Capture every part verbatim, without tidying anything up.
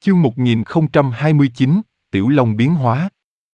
Chương một nghìn không trăm hai mươi chín, Tiểu Long biến hóa.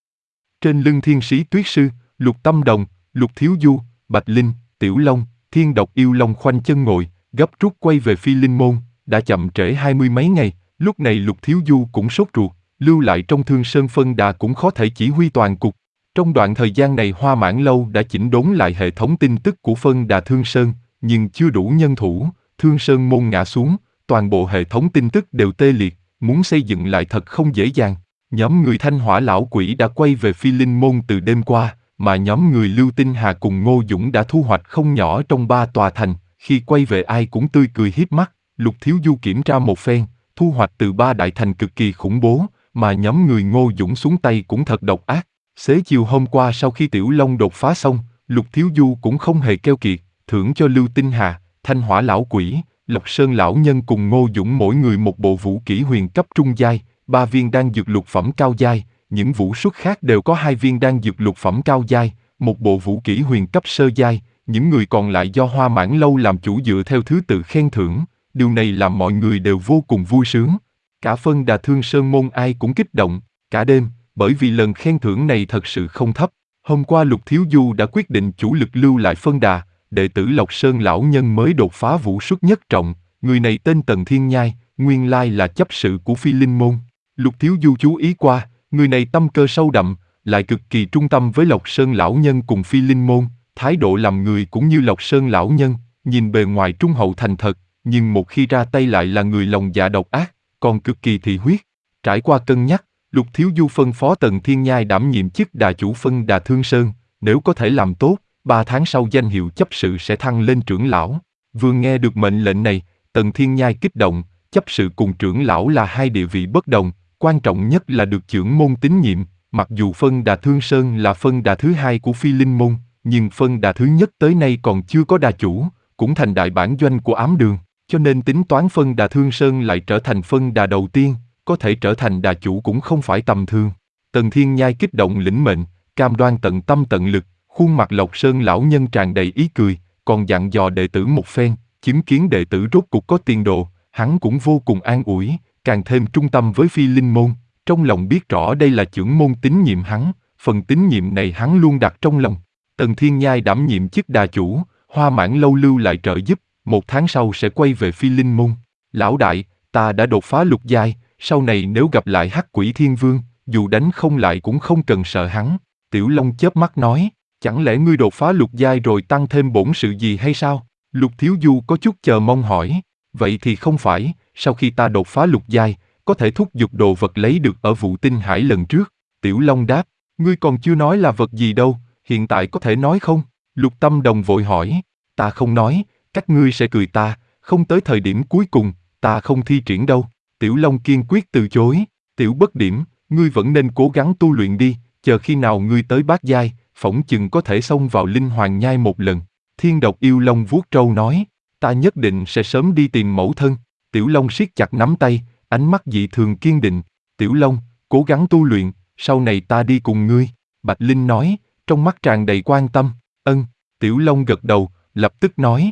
Trên lưng Thiên Sĩ Tuyết Sư, Lục Tâm Đồng, Lục Thiếu Du, Bạch Linh, Tiểu Long, Thiên Độc Yêu Long khoanh chân ngồi, gấp rút quay về Phi Linh Môn, đã chậm trễ hai mươi mấy ngày. Lúc này Lục Thiếu Du cũng sốt ruột, lưu lại trong Thương Sơn phân đà cũng khó thể chỉ huy toàn cục. Trong đoạn thời gian này Hoa Mãn Lâu đã chỉnh đốn lại hệ thống tin tức của phân đà Thương Sơn, nhưng chưa đủ nhân thủ, Thương Sơn môn ngã xuống, toàn bộ hệ thống tin tức đều tê liệt, muốn xây dựng lại thật không dễ dàng. Nhóm người Thanh Hỏa Lão Quỷ đã quay về Phi Linh Môn từ đêm qua, mà nhóm người Lưu Tinh Hà cùng Ngô Dũng đã thu hoạch không nhỏ trong ba tòa thành, khi quay về ai cũng tươi cười hiếp mắt. Lục Thiếu Du kiểm tra một phen, thu hoạch từ ba đại thành cực kỳ khủng bố, mà nhóm người Ngô Dũng xuống tay cũng thật độc ác. Xế chiều hôm qua sau khi Tiểu Long đột phá xong, Lục Thiếu Du cũng không hề keo kiệt, thưởng cho Lưu Tinh Hà, Thanh Hỏa Lão Quỷ, Lộc Sơn Lão Nhân cùng Ngô Dũng mỗi người một bộ vũ kỹ huyền cấp trung giai, ba viên đan dược lục phẩm cao giai, những vũ xuất khác đều có hai viên đan dược lục phẩm cao giai, một bộ vũ kỹ huyền cấp sơ giai, những người còn lại do Hoa Mãn Lâu làm chủ dựa theo thứ tự khen thưởng, điều này làm mọi người đều vô cùng vui sướng. Cả phân đà Thương Sơn môn ai cũng kích động, cả đêm, bởi vì lần khen thưởng này thật sự không thấp. Hôm qua Lục Thiếu Du đã quyết định chủ lực lưu lại phân đà, đệ tử Lộc Sơn Lão Nhân mới đột phá vũ xuất nhất trọng, người này tên Tần Thiên Nhai, nguyên lai là chấp sự của Phi Linh Môn. Lục Thiếu Du chú ý qua, người này tâm cơ sâu đậm, lại cực kỳ trung tâm với Lộc Sơn Lão Nhân cùng Phi Linh Môn, thái độ làm người cũng như Lộc Sơn Lão Nhân, nhìn bề ngoài trung hậu thành thật, nhưng một khi ra tay lại là người lòng dạ độc ác, còn cực kỳ thị huyết. Trải qua cân nhắc, Lục Thiếu Du phân phó Tần Thiên Nhai đảm nhiệm chức đà chủ phân đà Thương Sơn, nếu có thể làm tốt, ba tháng sau danh hiệu chấp sự sẽ thăng lên trưởng lão. Vừa nghe được mệnh lệnh này, Tần Thiên Nhai kích động, chấp sự cùng trưởng lão là hai địa vị bất đồng, quan trọng nhất là được trưởng môn tín nhiệm. Mặc dù phân đà Thương Sơn là phân đà thứ hai của Phi Linh Môn, nhưng phân đà thứ nhất tới nay còn chưa có đà chủ, cũng thành đại bản doanh của Ám Đường, cho nên tính toán phân đà Thương Sơn lại trở thành phân đà đầu tiên, có thể trở thành đà chủ cũng không phải tầm thường. Tần Thiên Nhai kích động lĩnh mệnh, cam đoan tận tâm tận lực, khuôn mặt Lộc Sơn Lão Nhân tràn đầy ý cười, còn dặn dò đệ tử một phen, chứng kiến đệ tử rốt cục có tiền đồ, hắn cũng vô cùng an ủi, càng thêm trung tâm với Phi Linh Môn, trong lòng biết rõ đây là trưởng môn tín nhiệm hắn, phần tín nhiệm này hắn luôn đặt trong lòng. Tần Thiên Nhai đảm nhiệm chức đà chủ, Hoa Mãn Lâu lưu lại trợ giúp, một tháng sau sẽ quay về Phi Linh Môn. Lão đại, ta đã đột phá lục giai, sau này nếu gặp lại Hắc Quỷ Thiên Vương, dù đánh không lại cũng không cần sợ hắn. Tiểu Long chớp mắt nói, chẳng lẽ ngươi đột phá lục giai rồi tăng thêm bổn sự gì hay sao? Lục Thiếu Du có chút chờ mong hỏi, vậy thì không phải, sau khi ta đột phá lục giai, có thể thúc giục đồ vật lấy được ở vụ tinh hải lần trước. Tiểu Long đáp, ngươi còn chưa nói là vật gì đâu, hiện tại có thể nói không? Lục Tâm Đồng vội hỏi, ta không nói, các ngươi sẽ cười ta, không tới thời điểm cuối cùng, ta không thi triển đâu. Tiểu Long kiên quyết từ chối, Tiểu Bất Điểm, ngươi vẫn nên cố gắng tu luyện đi, chờ khi nào ngươi tới bát giai, phỏng chừng có thể xông vào Linh Hoàng Nhai một lần. Thiên Độc Yêu Long vuốt trâu nói, ta nhất định sẽ sớm đi tìm mẫu thân. Tiểu Long siết chặt nắm tay, ánh mắt dị thường kiên định. Tiểu Long, cố gắng tu luyện, sau này ta đi cùng ngươi. Bạch Linh nói, trong mắt tràn đầy quan tâm. Ân. Tiểu Long gật đầu, lập tức nói,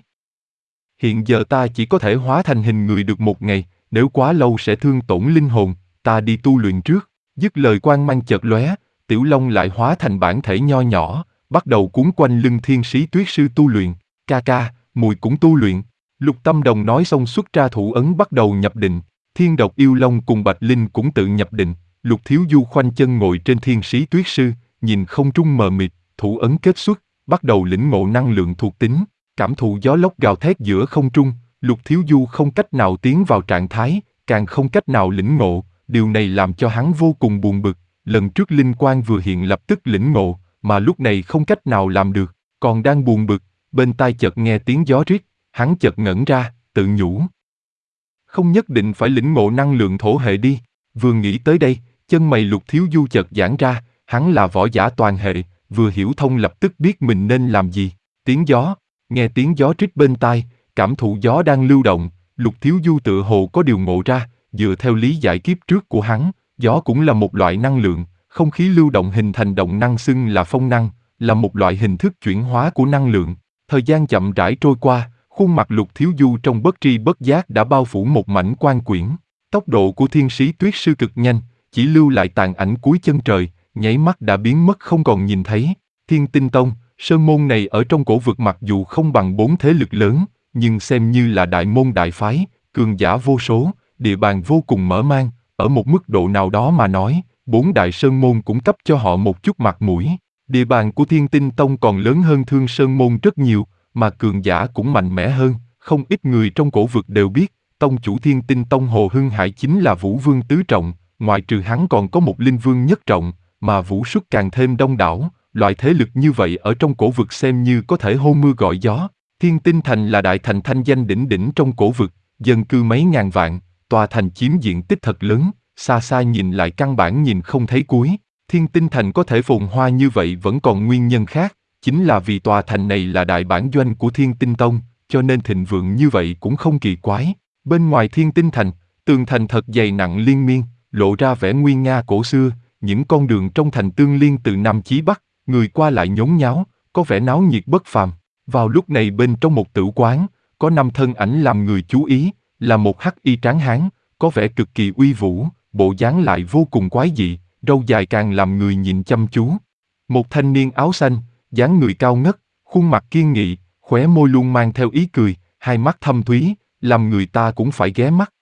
hiện giờ ta chỉ có thể hóa thành hình người được một ngày, nếu quá lâu sẽ thương tổn linh hồn, ta đi tu luyện trước. Dứt lời quang mang chợt lóe, Tiểu Long lại hóa thành bản thể nho nhỏ, bắt đầu cuốn quanh lưng Thiên Sĩ Tuyết Sư tu luyện. Ca ca, mùi cũng tu luyện. Lục Tâm Đồng nói xong xuất ra thủ ấn bắt đầu nhập định. Thiên Độc Yêu Long cùng Bạch Linh cũng tự nhập định. Lục Thiếu Du khoanh chân ngồi trên Thiên Sĩ Tuyết Sư, nhìn không trung mờ mịt, thủ ấn kết xuất, bắt đầu lĩnh ngộ năng lượng thuộc tính, cảm thụ gió lốc gào thét giữa không trung. Lục Thiếu Du không cách nào tiến vào trạng thái, càng không cách nào lĩnh ngộ, điều này làm cho hắn vô cùng buồn bực. Lần trước linh quang vừa hiện lập tức lĩnh ngộ, mà lúc này không cách nào làm được, còn đang buồn bực, bên tai chợt nghe tiếng gió rít, hắn chợt ngẩn ra, tự nhủ. Không nhất định phải lĩnh ngộ năng lượng thổ hệ đi. Vừa nghĩ tới đây, chân mày Lục Thiếu Du chợt giãn ra, hắn là võ giả toàn hệ, vừa hiểu thông lập tức biết mình nên làm gì. Tiếng gió, nghe tiếng gió rít bên tai, cảm thụ gió đang lưu động, Lục Thiếu Du tựa hồ có điều ngộ ra, dựa theo lý giải kiếp trước của hắn, gió cũng là một loại năng lượng, không khí lưu động hình thành động năng xưng là phong năng, là một loại hình thức chuyển hóa của năng lượng. Thời gian chậm rãi trôi qua, khuôn mặt Lục Thiếu Du trong bất tri bất giác đã bao phủ một mảnh quang quyển. Tốc độ của thiên sĩ tuyết sư cực nhanh, chỉ lưu lại tàn ảnh cuối chân trời, nháy mắt đã biến mất không còn nhìn thấy. Thiên Tinh Tông, sơn môn này ở trong cổ vực mặc dù không bằng bốn thế lực lớn, nhưng xem như là đại môn đại phái, cường giả vô số, địa bàn vô cùng mở mang, ở một mức độ nào đó mà nói, bốn đại sơn môn cũng cấp cho họ một chút mặt mũi. Địa bàn của Thiên Tinh Tông còn lớn hơn Thương Sơn môn rất nhiều, mà cường giả cũng mạnh mẽ hơn, không ít người trong cổ vực đều biết, tông chủ Thiên Tinh Tông Hồ Hưng Hải chính là Vũ Vương tứ trọng, ngoại trừ hắn còn có một Linh Vương nhất trọng, mà vũ suất càng thêm đông đảo, loại thế lực như vậy ở trong cổ vực xem như có thể hô mưa gọi gió. Thiên Tinh Thành là đại thành thanh danh đỉnh đỉnh trong cổ vực, dân cư mấy ngàn vạn, tòa thành chiếm diện tích thật lớn, xa xa nhìn lại căn bản nhìn không thấy cuối. Thiên Tinh Thành có thể phồn hoa như vậy vẫn còn nguyên nhân khác, chính là vì tòa thành này là đại bản doanh của Thiên Tinh Tông, cho nên thịnh vượng như vậy cũng không kỳ quái. Bên ngoài Thiên Tinh Thành, tường thành thật dày nặng liên miên, lộ ra vẻ nguy nga cổ xưa, những con đường trong thành tương liên từ Nam chí Bắc, người qua lại nhốn nháo, có vẻ náo nhiệt bất phàm. Vào lúc này bên trong một tử quán, có năm thân ảnh làm người chú ý, là một hắc y tráng hán, có vẻ cực kỳ uy vũ, bộ dáng lại vô cùng quái dị, râu dài càng làm người nhìn chăm chú. Một thanh niên áo xanh, dáng người cao ngất, khuôn mặt kiên nghị, khóe môi luôn mang theo ý cười, hai mắt thâm thúy, làm người ta cũng phải ghé mắt.